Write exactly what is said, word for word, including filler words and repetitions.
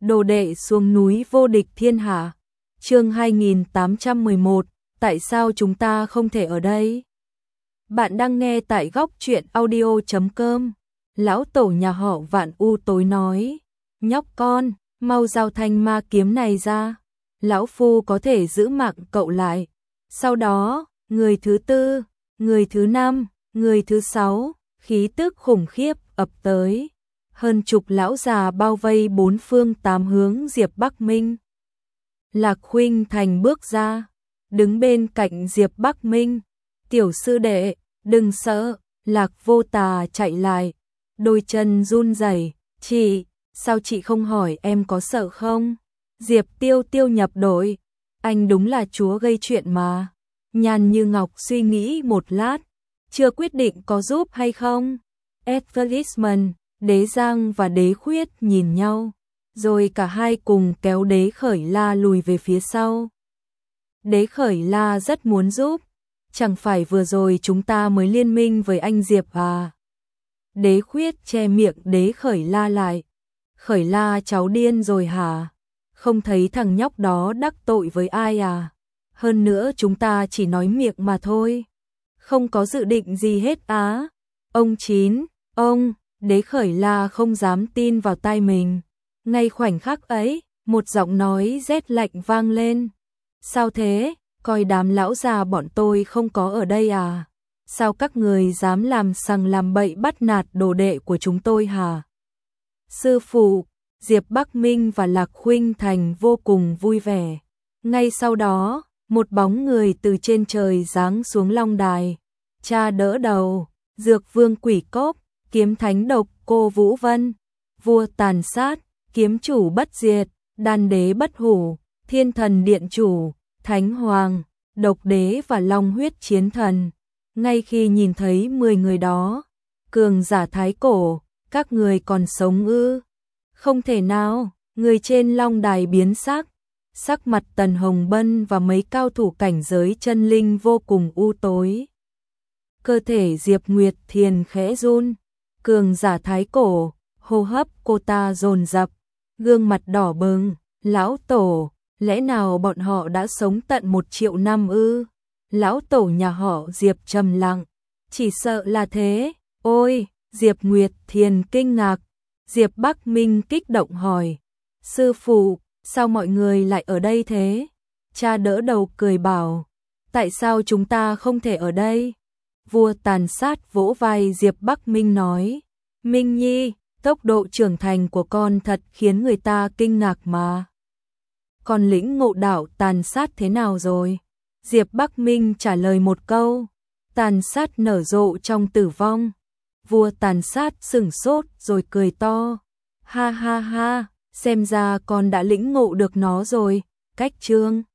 Đồ đệ xuống núi vô địch thiên hạ. Chương hai nghìn tám trăm mười một, tại sao chúng ta không thể ở đây? Bạn đang nghe tại góc truyện audio chấm com. Lão tổ nhà họ Vạn u tối nói, nhóc con, mau giao thanh ma kiếm này ra. Lão phu có thể giữ mạng cậu lại. Sau đó, người thứ tư, người thứ năm, người thứ sáu, khí tức khủng khiếp ập tới. Hơn chục lão già bao vây bốn phương tám hướng Diệp Bắc Minh. Lạc Khuynh Thành bước ra, đứng bên cạnh Diệp Bắc Minh. Tiểu sư đệ, đừng sợ. Lạc Vô Tà chạy lại, đôi chân run rẩy. Chị, sao chị không hỏi em có sợ không? Diệp Tiêu Tiêu nhập đội. Anh đúng là chúa gây chuyện mà. Nhan Như Ngọc suy nghĩ một lát, chưa quyết định có giúp hay không. Advertisement. Đế Giang và Đế Khuyết nhìn nhau, rồi cả hai cùng kéo Đế Khởi La lùi về phía sau. Đế Khởi La rất muốn giúp, chẳng phải vừa rồi chúng ta mới liên minh với anh Diệp à? Đế Khuyết che miệng Đế Khởi La lại. Khởi La cháu điên rồi hả? Không thấy thằng nhóc đó đắc tội với ai à? Hơn nữa chúng ta chỉ nói miệng mà thôi, không có dự định gì hết á. Ông Chín, ông... Đế Khởi La không dám tin vào tai mình. Ngay khoảnh khắc ấy, một giọng nói rét lạnh vang lên. Sao thế? Coi đám lão già bọn tôi không có ở đây à? Sao các người dám làm sằng làm bậy bắt nạt đồ đệ của chúng tôi hả? Sư phụ, Diệp Bắc Minh và Lạc Khuynh Thành vô cùng vui vẻ. Ngay sau đó, một bóng người từ trên trời giáng xuống long đài. Cha đỡ đầu, Dược Vương Quỷ Cốc, Kiếm Thánh Độc Cô Vũ Vân, Vua Tàn Sát, Kiếm Chủ Bất Diệt, Đan Đế Bất Hủ, Thiên Thần Điện Chủ, Thánh Hoàng, Độc Đế và Long Huyết Chiến Thần. Ngay khi nhìn thấy mười người đó, cường giả thái cổ, các người còn sống ư? Không thể nào. Người trên long đài biến sắc, sắc mặt Tần Hồng Bân và mấy cao thủ cảnh giới chân linh vô cùng u tối. Cơ thể Diệp Nguyệt Thiền khẽ run. Cường giả thái cổ, hô hấp cô ta dồn dập, gương mặt đỏ bừng. Lão tổ, lẽ nào bọn họ đã sống tận một triệu năm ư? Lão tổ nhà họ Diệp trầm lặng, chỉ sợ là thế. Ôi, Diệp Nguyệt Thiền kinh ngạc. Diệp Bắc Minh kích động hỏi, sư phụ, sao mọi người lại ở đây thế? Cha đỡ đầu cười bảo, tại sao chúng ta không thể ở đây? Vua Tàn Sát vỗ vai Diệp Bắc Minh nói, Minh Nhi, tốc độ trưởng thành của con thật khiến người ta kinh ngạc mà. Con lĩnh ngộ đạo tàn sát thế nào rồi? Diệp Bắc Minh trả lời một câu, tàn sát nở rộ trong tử vong. Vua Tàn Sát sửng sốt rồi cười to, ha ha ha, xem ra con đã lĩnh ngộ được nó rồi. Cách chương